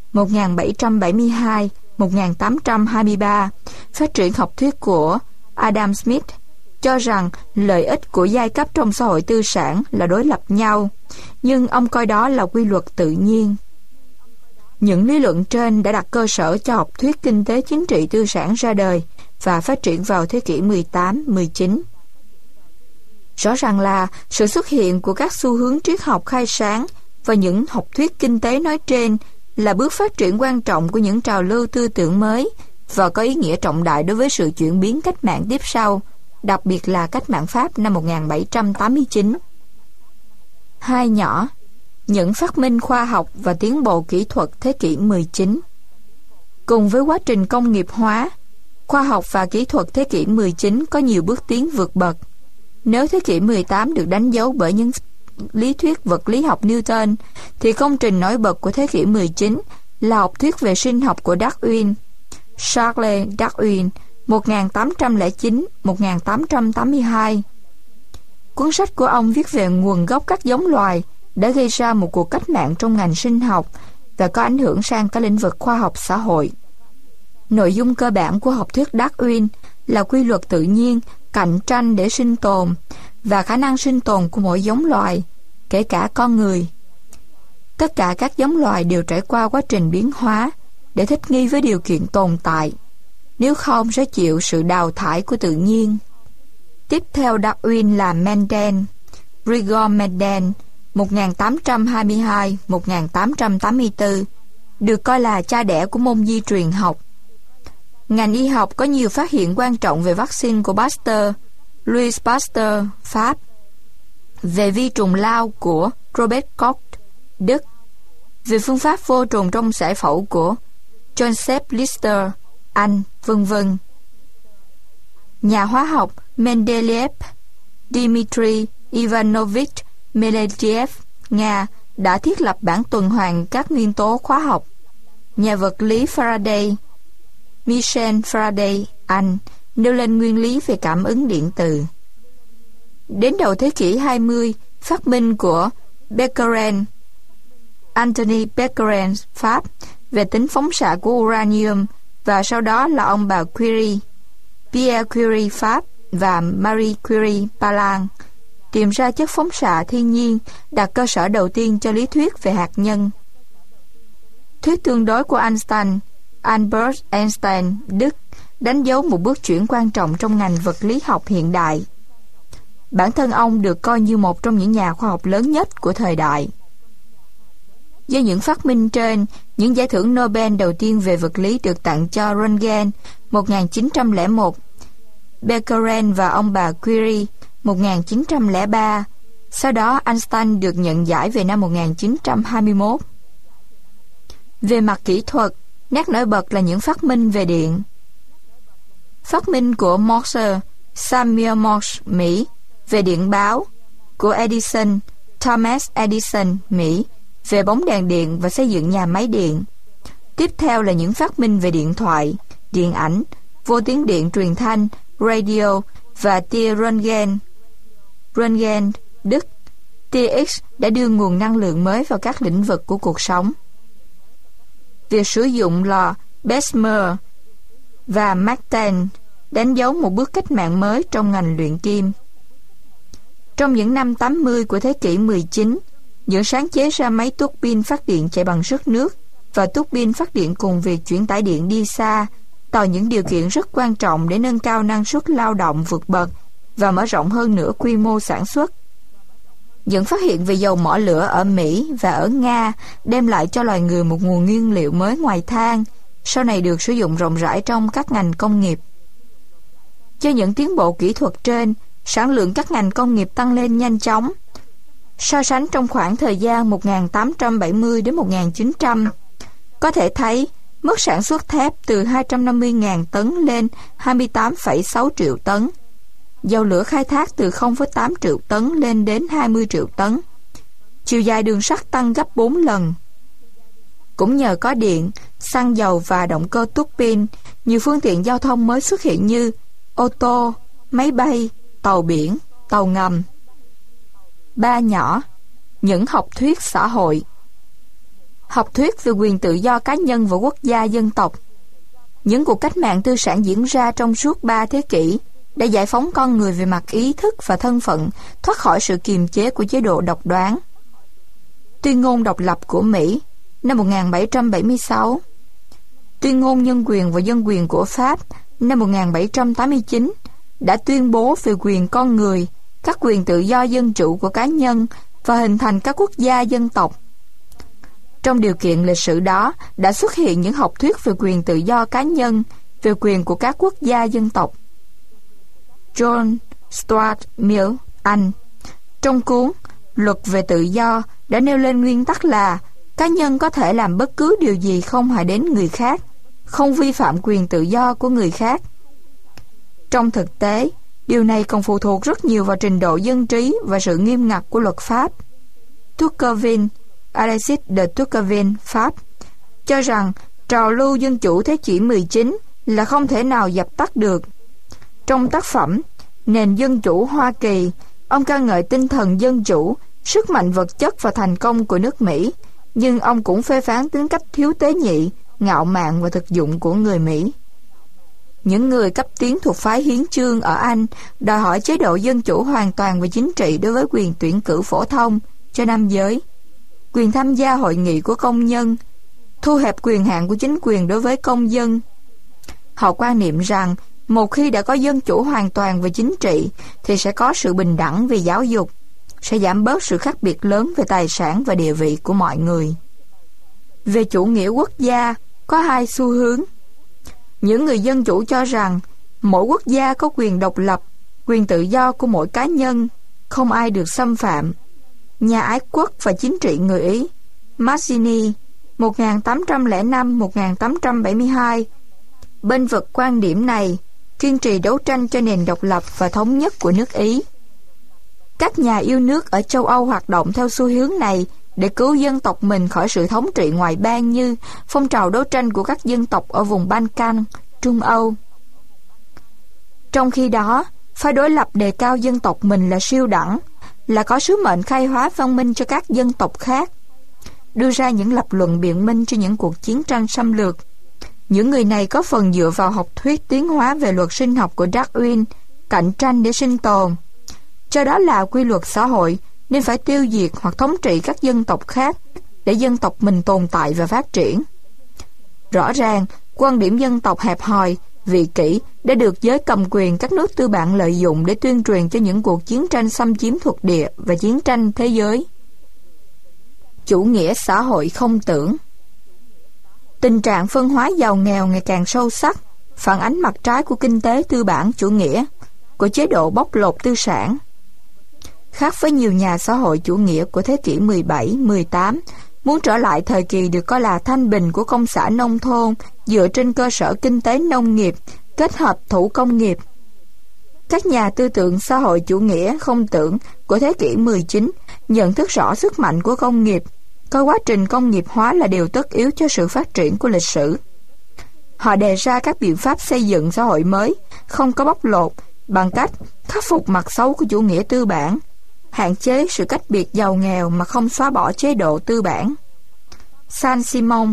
1772-1823 phát triển học thuyết của Adam Smith cho rằng lợi ích của giai cấp trong xã hội tư sản là đối lập nhau, nhưng ông coi đó là quy luật tự nhiên. Những lý luận trên đã đặt cơ sở cho học thuyết kinh tế chính trị tư sản ra đời và phát triển vào thế kỷ 18-19. Rõ ràng là sự xuất hiện của các xu hướng triết học khai sáng và những học thuyết kinh tế nói trên là bước phát triển quan trọng của những trào lưu tư tưởng mới và có ý nghĩa trọng đại đối với sự chuyển biến cách mạng tiếp sau, đặc biệt là cách mạng Pháp năm 1789. Hai nhỏ, những phát minh khoa học và tiến bộ kỹ thuật thế kỷ 19. Cùng với quá trình công nghiệp hóa, khoa học và kỹ thuật thế kỷ 19 có nhiều bước tiến vượt bậc. Nếu thế kỷ 18 được đánh dấu bởi những lý thuyết vật lý học Newton, thì công trình nổi bật của thế kỷ 19 là học thuyết về sinh học của Darwin. Charles Darwin 1809-1882. Cuốn sách của ông viết về nguồn gốc các giống loài đã gây ra một cuộc cách mạng trong ngành sinh học và có ảnh hưởng sang các lĩnh vực khoa học xã hội. Nội dung cơ bản của học thuyết Darwin là quy luật tự nhiên, cạnh tranh để sinh tồn và khả năng sinh tồn của mỗi giống loài, kể cả con người. Tất cả các giống loài đều trải qua quá trình biến hóa để thích nghi với điều kiện tồn tại, nếu không sẽ chịu sự đào thải của tự nhiên. Tiếp theo Darwin là Mendel, Gregor Mendel 1822-1884, được coi là cha đẻ của môn di truyền học. Ngành y học có nhiều phát hiện quan trọng về vaccine của Pasteur, Louis Pasteur, Pháp, về vi trùng lao của Robert Koch, Đức, về phương pháp vô trùng trong giải phẫu của Joseph Lister, Anh, v.v. Nhà hóa học Mendeleev, Dmitry Ivanovich Mendeleev, Nga, đã thiết lập bảng tuần hoàn các nguyên tố hóa học. Nhà vật lý Faraday, Michel Faraday, Anh, nêu lên nguyên lý về cảm ứng điện từ. Đến đầu thế kỷ 20, phát minh của Becquerel, Anthony Becquerel, Pháp, về tính phóng xạ của uranium, và sau đó là ông bà Curie, Pierre Curie, Pháp, và Marie Curie, Ba Lan, tìm ra chất phóng xạ thiên nhiên, đặt cơ sở đầu tiên cho lý thuyết về hạt nhân. Thuyết tương đối của Einstein, Albert Einstein, Đức, đánh dấu một bước chuyển quan trọng trong ngành vật lý học hiện đại. Bản thân ông được coi như một trong những nhà khoa học lớn nhất của thời đại. Do những phát minh trên, những giải thưởng Nobel đầu tiên về vật lý được tặng cho Röntgen 1901, Becquerel và ông bà Curie 1903. Sau đó Einstein được nhận giải về năm 1921. Về mặt kỹ thuật, nét nổi bật là những phát minh về điện. Phát minh của Morse, Samuel Morse, Mỹ, về điện báo, của Edison, Thomas Edison, Mỹ, về bóng đèn điện và xây dựng nhà máy điện. Tiếp theo là những phát minh về điện thoại, điện ảnh, vô tuyến điện truyền thanh, radio và tia Röntgen. Röntgen, Đức, tia X đã đưa nguồn năng lượng mới vào các lĩnh vực của cuộc sống. Việc sử dụng lò Bessemer và Martin đánh dấu một bước cách mạng mới trong ngành luyện kim. Trong những năm 80 của thế kỷ 19, những sáng chế ra máy tuốc pin phát điện chạy bằng sức nước và tuốc pin phát điện cùng việc chuyển tải điện đi xa tạo những điều kiện rất quan trọng để nâng cao năng suất lao động vượt bậc và mở rộng hơn nữa quy mô sản xuất. Những phát hiện về dầu mỏ lửa ở Mỹ và ở Nga đem lại cho loài người một nguồn nguyên liệu mới ngoài than, sau này được sử dụng rộng rãi trong các ngành công nghiệp. Do những tiến bộ kỹ thuật trên, sản lượng các ngành công nghiệp tăng lên nhanh chóng. So sánh trong khoảng thời gian 1870 đến 1900, có thể thấy mức sản xuất thép từ 250.000 tấn lên 28,6 triệu tấn. Dầu lửa khai thác từ 0,8 triệu tấn lên đến 20 triệu tấn. Chiều dài đường sắt tăng gấp 4 lần. Cũng nhờ có điện, xăng dầu và động cơ tuốc pin, nhiều phương tiện giao thông mới xuất hiện như ô tô, máy bay, tàu biển, tàu ngầm. 3 nhỏ, những học thuyết xã hội. Học thuyết về quyền tự do cá nhân và quốc gia dân tộc. Những cuộc cách mạng tư sản diễn ra trong suốt 3 thế kỷ đã giải phóng con người về mặt ý thức và thân phận, thoát khỏi sự kiềm chế của chế độ độc đoán. Tuyên ngôn độc lập của Mỹ năm 1776, Tuyên ngôn nhân quyền và dân quyền của Pháp năm 1789 đã tuyên bố về quyền con người, các quyền tự do dân chủ của cá nhân và hình thành các quốc gia dân tộc. Trong điều kiện lịch sử đó đã xuất hiện những học thuyết về quyền tự do cá nhân, về quyền của các quốc gia dân tộc. John Stuart Mill, Anh, trong cuốn Luật về tự do đã nêu lên nguyên tắc là cá nhân có thể làm bất cứ điều gì không hại đến người khác, không vi phạm quyền tự do của người khác. Trong thực tế, điều này còn phụ thuộc rất nhiều vào trình độ dân trí và sự nghiêm ngặt của luật pháp. Tocqueville, Alexis de Tocqueville, Pháp, cho rằng trào lưu dân chủ thế kỷ 19 là không thể nào dập tắt được. Trong tác phẩm Nền Dân Chủ Hoa Kỳ, ông ca ngợi tinh thần dân chủ, sức mạnh vật chất và thành công của nước Mỹ, nhưng ông cũng phê phán tính cách thiếu tế nhị, ngạo mạn và thực dụng của người Mỹ. Những người cấp tiến thuộc phái hiến chương ở Anh đòi hỏi chế độ dân chủ hoàn toàn về chính trị đối với quyền tuyển cử phổ thông cho nam giới, quyền tham gia hội nghị của công nhân, thu hẹp quyền hạn của chính quyền đối với công dân. Họ quan niệm rằng một khi đã có dân chủ hoàn toàn về chính trị thì sẽ có sự bình đẳng về giáo dục, sẽ giảm bớt sự khác biệt lớn về tài sản và địa vị của mọi người. Về chủ nghĩa quốc gia, có hai xu hướng. Những người dân chủ cho rằng mỗi quốc gia có quyền độc lập, quyền tự do của mỗi cá nhân, không ai được xâm phạm. Nhà ái quốc và chính trị người Ý Mazzini 1805-1872 bên vực quan điểm này, kiên trì đấu tranh cho nền độc lập và thống nhất của nước Ý. Các nhà yêu nước ở châu Âu hoạt động theo xu hướng này để cứu dân tộc mình khỏi sự thống trị ngoại bang, như phong trào đấu tranh của các dân tộc ở vùng Balkan, Trung Âu. Trong khi đó, phái đối lập đề cao dân tộc mình là siêu đẳng, là có sứ mệnh khai hóa văn minh cho các dân tộc khác, đưa ra những lập luận biện minh cho những cuộc chiến tranh xâm lược. Những người này có phần dựa vào học thuyết tiến hóa về luật sinh học của Darwin, cạnh tranh để sinh tồn. Cho đó là quy luật xã hội nên phải tiêu diệt hoặc thống trị các dân tộc khác để dân tộc mình tồn tại và phát triển. Rõ ràng, quan điểm dân tộc hẹp hòi, vị kỷ đã được giới cầm quyền các nước tư bản lợi dụng để tuyên truyền cho những cuộc chiến tranh xâm chiếm thuộc địa và chiến tranh thế giới. Chủ nghĩa xã hội không tưởng. Tình trạng phân hóa giàu nghèo ngày càng sâu sắc, phản ánh mặt trái của kinh tế tư bản chủ nghĩa, của chế độ bóc lột tư sản. Khác với nhiều nhà xã hội chủ nghĩa của thế kỷ 17, 18, muốn trở lại thời kỳ được coi là thanh bình của công xã nông thôn dựa trên cơ sở kinh tế nông nghiệp kết hợp thủ công nghiệp. Các nhà tư tưởng xã hội chủ nghĩa không tưởng của thế kỷ 19 nhận thức rõ sức mạnh của công nghiệp, coi quá trình công nghiệp hóa là điều tất yếu cho sự phát triển của lịch sử. Họ đề ra các biện pháp xây dựng xã hội mới, không có bóc lột, bằng cách khắc phục mặt xấu của chủ nghĩa tư bản, hạn chế sự cách biệt giàu nghèo mà không xóa bỏ chế độ tư bản. Saint-Simon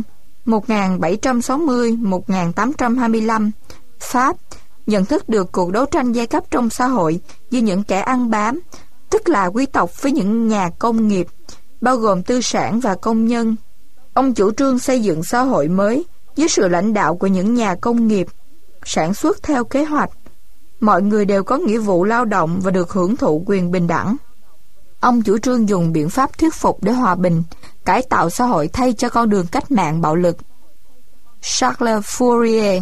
1760-1825, Pháp, nhận thức được cuộc đấu tranh giai cấp trong xã hội như những kẻ ăn bám, tức là quý tộc với những nhà công nghiệp, bao gồm tư sản và công nhân. Ông chủ trương xây dựng xã hội mới dưới sự lãnh đạo của những nhà công nghiệp, sản xuất theo kế hoạch. Mọi người đều có nghĩa vụ lao động và được hưởng thụ quyền bình đẳng. Ông chủ trương dùng biện pháp thuyết phục để hòa bình, cải tạo xã hội thay cho con đường cách mạng bạo lực. Charles Fourier,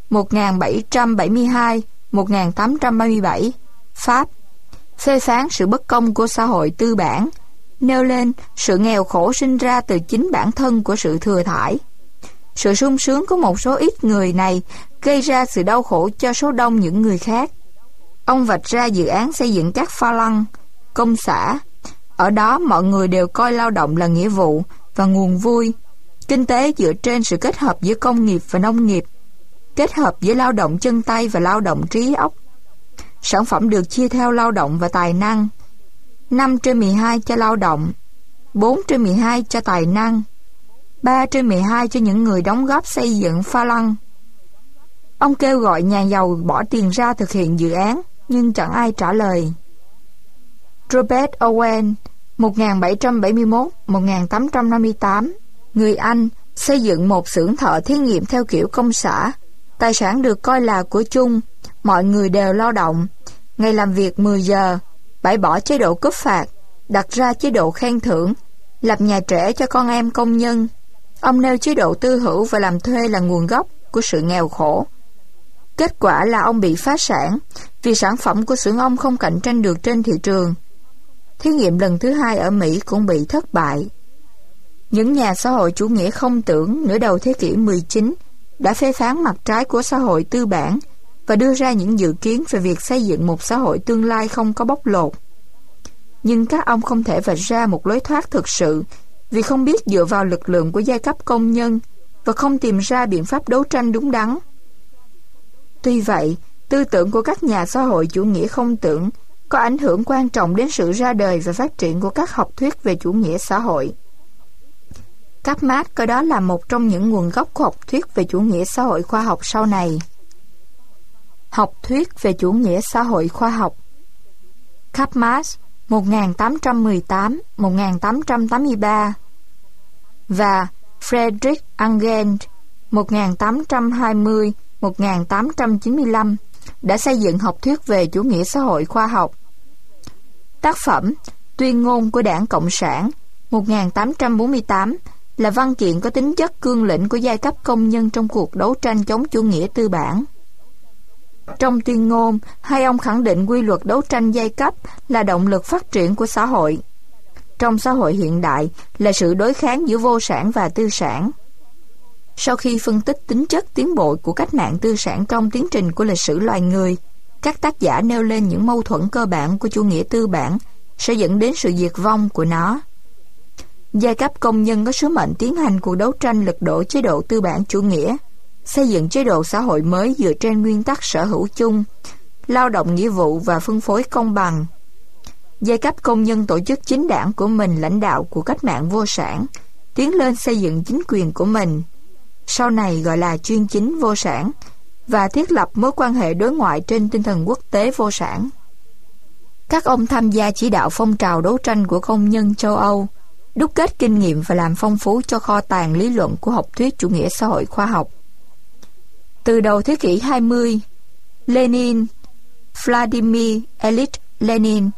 1772-1837, Pháp, phê phán sự bất công của xã hội tư bản, nêu lên sự nghèo khổ sinh ra từ chính bản thân của sự thừa thãi. Sự sung sướng của một số ít người này gây ra sự đau khổ cho số đông những người khác. Ông vạch ra dự án xây dựng các pha lăng, công xã. Ở đó mọi người đều coi lao động là nghĩa vụ và nguồn vui. Kinh tế dựa trên sự kết hợp giữa công nghiệp và nông nghiệp, kết hợp giữa lao động chân tay và lao động trí óc. Sản phẩm được chia theo lao động và tài năng. 5/12 cho lao động, 4/12 cho tài năng, 3/12 cho những người đóng góp xây dựng pha lăng. Ông kêu gọi nhà giàu bỏ tiền ra thực hiện dự án, nhưng chẳng ai trả lời. Robert Owen, 1771-1858, người Anh, xây dựng một xưởng thợ thí nghiệm theo kiểu công xã. Tài sản được coi là của chung, mọi người đều lao động. Ngày làm việc 10 giờ, bãi bỏ chế độ cúp phạt, đặt ra chế độ khen thưởng, lập nhà trẻ cho con em công nhân. Ông nêu chế độ tư hữu và làm thuê là nguồn gốc của sự nghèo khổ. Kết quả là ông bị phá sản vì sản phẩm của xưởng ông không cạnh tranh được trên thị trường. Thí nghiệm lần thứ hai ở Mỹ cũng bị thất bại. Những nhà xã hội chủ nghĩa không tưởng nửa đầu thế kỷ 19 đã phê phán mặt trái của xã hội tư bản và đưa ra những dự kiến về việc xây dựng một xã hội tương lai không có bóc lột. Nhưng các ông không thể vạch ra một lối thoát thực sự vì không biết dựa vào lực lượng của giai cấp công nhân và không tìm ra biện pháp đấu tranh đúng đắn. Tuy vậy, tư tưởng của các nhà xã hội chủ nghĩa không tưởng có ảnh hưởng quan trọng đến sự ra đời và phát triển của các học thuyết về chủ nghĩa xã hội. Karl Marx coi đó là một trong những nguồn gốc của học thuyết về chủ nghĩa xã hội khoa học sau này. Học thuyết về chủ nghĩa xã hội khoa học. Karl Marx 1818-1883 và Friedrich Engels 1820-1895 đã xây dựng học thuyết về chủ nghĩa xã hội khoa học. Tác phẩm Tuyên ngôn của Đảng Cộng sản 1848 là văn kiện có tính chất cương lĩnh của giai cấp công nhân trong cuộc đấu tranh chống chủ nghĩa tư bản. Trong tuyên ngôn, hai ông khẳng định quy luật đấu tranh giai cấp là động lực phát triển của xã hội. Trong xã hội hiện đại là sự đối kháng giữa vô sản và tư sản. Sau khi phân tích tính chất tiến bộ của cách mạng tư sản trong tiến trình của lịch sử loài người, các tác giả nêu lên những mâu thuẫn cơ bản của chủ nghĩa tư bản sẽ dẫn đến sự diệt vong của nó. Giai cấp công nhân có sứ mệnh tiến hành cuộc đấu tranh lật đổ chế độ tư bản chủ nghĩa, xây dựng chế độ xã hội mới dựa trên nguyên tắc sở hữu chung, lao động nghĩa vụ và phân phối công bằng. Giai cấp công nhân tổ chức chính đảng của mình lãnh đạo của cách mạng vô sản, tiến lên xây dựng chính quyền của mình, sau này gọi là chuyên chính vô sản, và thiết lập mối quan hệ đối ngoại trên tinh thần quốc tế vô sản. Các ông tham gia chỉ đạo phong trào đấu tranh của công nhân châu Âu, đúc kết kinh nghiệm và làm phong phú cho kho tàng lý luận của học thuyết chủ nghĩa xã hội khoa học. Từ đầu thế kỷ 20, Lenin, Vladimir Ilyich Lenin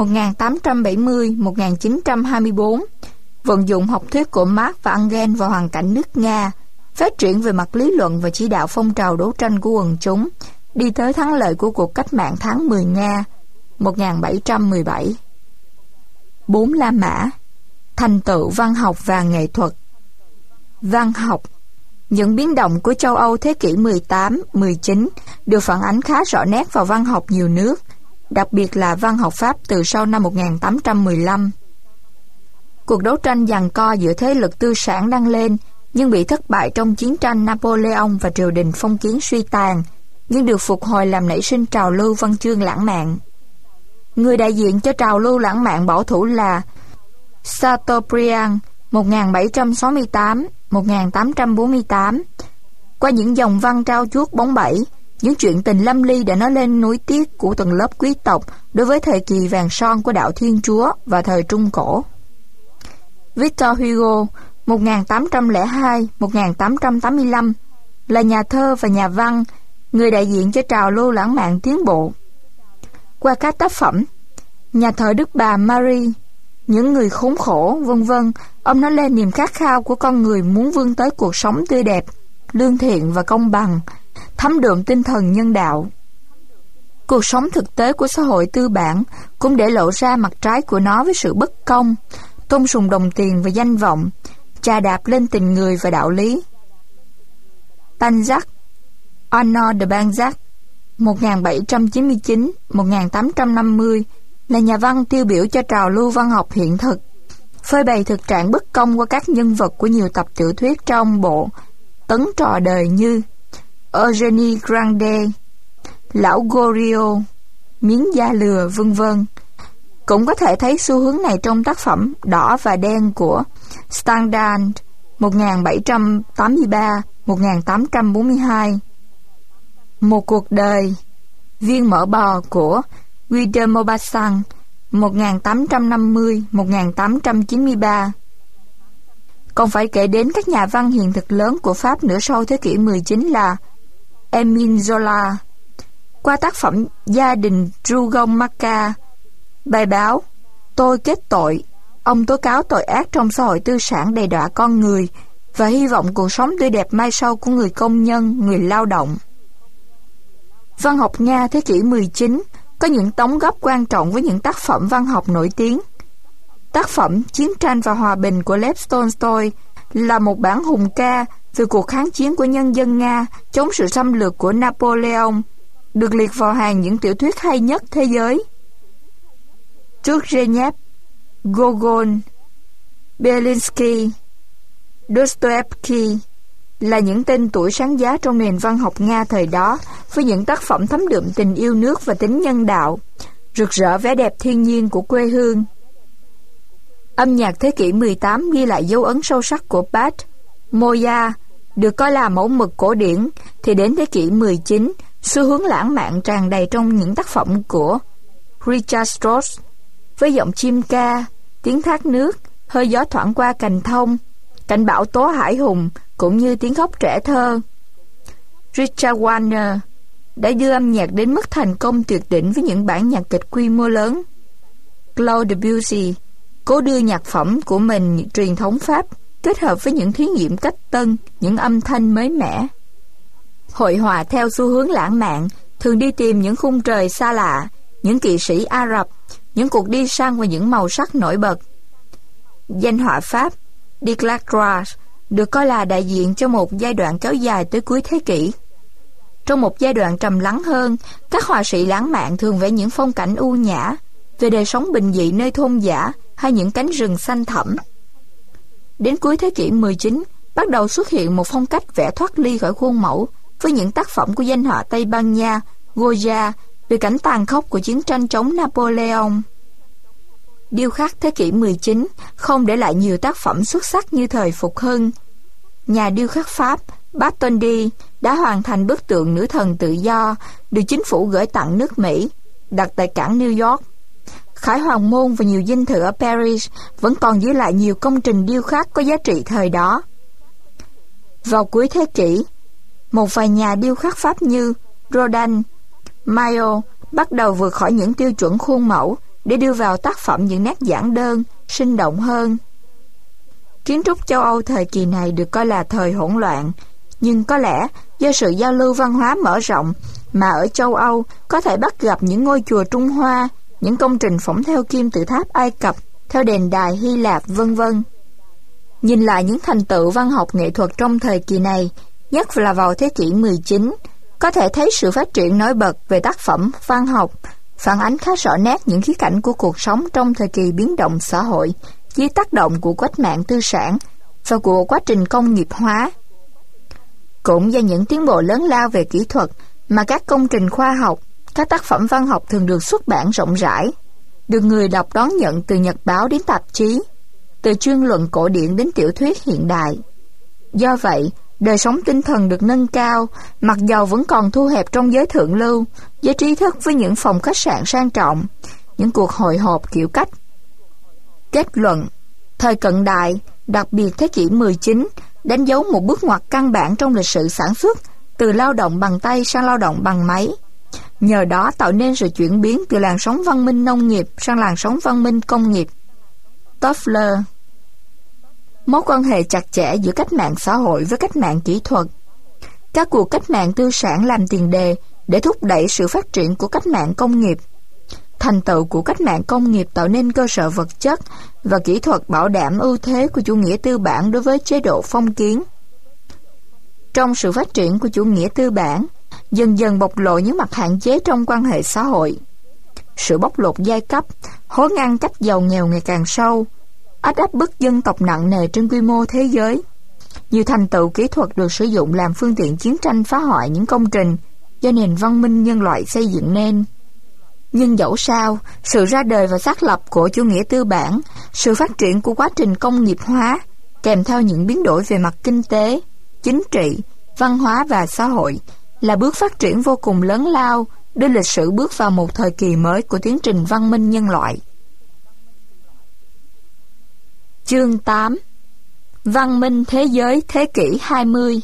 1870-1924 vận dụng học thuyết của Marx và Engels vào hoàn cảnh nước Nga, phát triển về mặt lý luận và chỉ đạo phong trào đấu tranh của quần chúng, đi tới thắng lợi của cuộc cách mạng tháng 10 Nga 1717. 4 La Mã. Thành tựu văn học và nghệ thuật. Văn học. Những biến động của châu Âu thế kỷ 18-19 được phản ánh khá rõ nét vào văn học nhiều nước, đặc biệt là văn học Pháp từ sau năm 1815. Cuộc đấu tranh giằng co giữa thế lực tư sản đang lên nhưng bị thất bại trong chiến tranh Napoleon và triều đình phong kiến suy tàn, nhưng được phục hồi làm nảy sinh trào lưu văn chương lãng mạn. Người đại diện cho trào lưu lãng mạn bảo thủ là Chateaubriand 1768-1848. Qua những dòng văn trao chuốt bóng bẩy, những chuyện tình lâm ly đã nói lên nối tiếc của tầng lớp quý tộc đối với thời kỳ vàng son của đạo Thiên Chúa và thời Trung Cổ. Victor Hugo 1802-1885 là nhà thơ và nhà văn, người đại diện cho trào lưu lãng mạn tiến bộ. Qua các tác phẩm Nhà thờ Đức Bà Marie, Những người khốn khổ, vân vân, ông nói lên niềm khát khao của con người muốn vươn tới cuộc sống tươi đẹp, lương thiện và công bằng, thấm đượm tinh thần nhân đạo. Cuộc sống thực tế của xã hội tư bản cũng để lộ ra mặt trái của nó với sự bất công, tôn sùng đồng tiền và danh vọng, chà đạp lên tình người và đạo lý. Balzac, Arnaud de Balzac, 1799-1850, là nhà văn tiêu biểu cho trào lưu văn học hiện thực, phơi bày thực trạng bất công qua các nhân vật của nhiều tập tiểu thuyết trong bộ Tấn trò đời như Eugénie Grandet, Lão Goriot, Miếng da lừa, vân vân. Cũng có thể thấy xu hướng này trong tác phẩm Đỏ và đen của Stendhal, 1783-1842, Một cuộc đời, Viên mỡ bò của Guy de Maupassant, 1850-1893. Còn phải kể đến các nhà văn hiện thực lớn của Pháp nửa sau thế kỷ 19 là Émile Zola. Qua tác phẩm Gia đình Rougon Macquart, bài báo Tôi kết tội, ông tố cáo tội ác trong xã hội tư sản đầy đọa con người và hy vọng cuộc sống tươi đẹp mai sau của người công nhân, người lao động. Văn học Nga thế kỷ 19 có những đóng góp quan trọng với những tác phẩm văn học nổi tiếng. Tác phẩm Chiến tranh và hòa bình của Lev Tolstoy là một bản hùng ca về cuộc kháng chiến của nhân dân Nga chống sự xâm lược của Napoleon, được liệt vào hàng những tiểu thuyết hay nhất thế giới. Turgenev, Gogol, Belinsky, Dostoevsky là những tên tuổi sáng giá trong nền văn học Nga thời đó, với những tác phẩm thấm đượm tình yêu nước và tính nhân đạo, rực rỡ vẻ đẹp thiên nhiên của quê hương. Âm nhạc thế kỷ 18 ghi lại dấu ấn sâu sắc của Bach, Mozart, được coi là mẫu mực cổ điển, thì đến thế kỷ 19, xu hướng lãng mạn tràn đầy trong những tác phẩm của Richard Strauss, với giọng chim ca, tiếng thác nước, hơi gió thoảng qua cành thông, cảnh bão tố hải hùng, cũng như tiếng khóc trẻ thơ. Richard Wagner đã đưa âm nhạc đến mức thành công tuyệt đỉnh với những bản nhạc kịch quy mô lớn. Claude Debussy cố đưa nhạc phẩm của mình truyền thống Pháp, kết hợp với những thí nghiệm cách tân, những âm thanh mới mẻ. Hội họa theo xu hướng lãng mạn thường đi tìm những khung trời xa lạ, những kỵ sĩ Ả Rập, những cuộc đi săn và những màu sắc nổi bật. Danh họa Pháp Delacroix được coi là đại diện cho một giai đoạn kéo dài tới cuối thế kỷ. Trong một giai đoạn trầm lắng hơn, các họa sĩ lãng mạn thường vẽ những phong cảnh ưu nhã về đời sống bình dị nơi thôn dã hay những cánh rừng xanh thẳm. Đến cuối thế kỷ 19, bắt đầu xuất hiện một phong cách vẽ thoát ly khỏi khuôn mẫu với những tác phẩm của danh họa Tây Ban Nha Goya về cảnh tàn khốc của chiến tranh chống Napoleon. Điêu khắc thế kỷ 19 không để lại nhiều tác phẩm xuất sắc như thời Phục Hưng. Nhà điêu khắc Pháp Bartholdi đã hoàn thành bức tượng nữ thần tự do được chính phủ gửi tặng nước Mỹ, đặt tại cảng New York. Khải Hoàn Môn và nhiều dinh thự ở Paris vẫn còn giữ lại nhiều công trình điêu khắc có giá trị thời đó. Vào cuối thế kỷ, một vài nhà điêu khắc Pháp như Rodin, Maillot bắt đầu vượt khỏi những tiêu chuẩn khuôn mẫu để đưa vào tác phẩm những nét giản đơn, sinh động hơn. Kiến trúc châu Âu thời kỳ này được coi là thời hỗn loạn, nhưng có lẽ do sự giao lưu văn hóa mở rộng mà ở châu Âu có thể bắt gặp những ngôi chùa Trung Hoa, những công trình phỏng theo kim tự tháp Ai Cập, theo đền đài Hy Lạp, vân vân. Nhìn lại những thành tựu văn học nghệ thuật trong thời kỳ này, nhất là vào thế kỷ 19, có thể thấy sự phát triển nổi bật về tác phẩm văn học, phản ánh khá rõ nét những khía cạnh của cuộc sống trong thời kỳ biến động xã hội dưới tác động của cách mạng tư sản và của quá trình công nghiệp hóa. Cũng do những tiến bộ lớn lao về kỹ thuật mà các công trình khoa học, các tác phẩm văn học thường được xuất bản rộng rãi, được người đọc đón nhận từ nhật báo đến tạp chí, từ chuyên luận cổ điển đến tiểu thuyết hiện đại. Do vậy, đời sống tinh thần được nâng cao, mặc dầu vẫn còn thu hẹp trong giới thượng lưu, giới trí thức với những phòng khách sạn sang trọng, những cuộc hội họp kiểu cách. Kết luận, thời cận đại, đặc biệt thế kỷ 19, đánh dấu một bước ngoặt căn bản trong lịch sử sản xuất từ lao động bằng tay sang lao động bằng máy. Nhờ đó tạo nên sự chuyển biến từ làn sóng văn minh nông nghiệp sang làn sóng văn minh công nghiệp. Toffler. Mối quan hệ chặt chẽ giữa cách mạng xã hội với cách mạng kỹ thuật. Các cuộc cách mạng tư sản làm tiền đề để thúc đẩy sự phát triển của cách mạng công nghiệp. Thành tựu của cách mạng công nghiệp tạo nên cơ sở vật chất và kỹ thuật bảo đảm ưu thế của chủ nghĩa tư bản đối với chế độ phong kiến. Trong sự phát triển của chủ nghĩa tư bản, dần dần bộc lộ những mặt hạn chế trong quan hệ xã hội. Sự bóc lột giai cấp, hố ngăn cách giàu nghèo ngày càng sâu, áp bức dân tộc nặng nề trên quy mô thế giới. Nhiều thành tựu kỹ thuật được sử dụng làm phương tiện chiến tranh phá hoại những công trình do nền văn minh nhân loại xây dựng nên. Nhưng dẫu sao, sự ra đời và xác lập của chủ nghĩa tư bản, sự phát triển của quá trình công nghiệp hóa, kèm theo những biến đổi về mặt kinh tế, chính trị, văn hóa và xã hội, là bước phát triển vô cùng lớn lao, đưa lịch sử bước vào một thời kỳ mới của tiến trình văn minh nhân loại. Chương 8. Văn minh thế giới thế kỷ 20.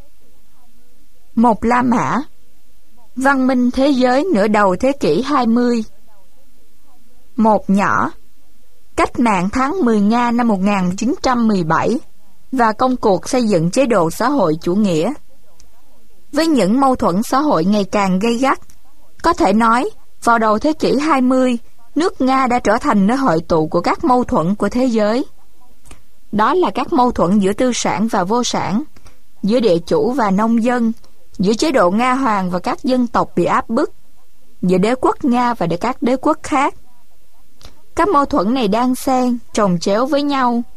Một La Mã. Văn minh thế giới nửa đầu thế kỷ 20. Một nhỏ. Cách mạng tháng 10 Nga năm 1917 và công cuộc xây dựng chế độ xã hội chủ nghĩa. Với những mâu thuẫn xã hội ngày càng gay gắt, có thể nói, vào đầu thế kỷ 20, nước Nga đã trở thành nơi hội tụ của các mâu thuẫn của thế giới. Đó là các mâu thuẫn giữa tư sản và vô sản, giữa địa chủ và nông dân, giữa chế độ Nga Hoàng và các dân tộc bị áp bức, giữa đế quốc Nga và các đế quốc khác. Các mâu thuẫn này đan xen, chồng chéo với nhau,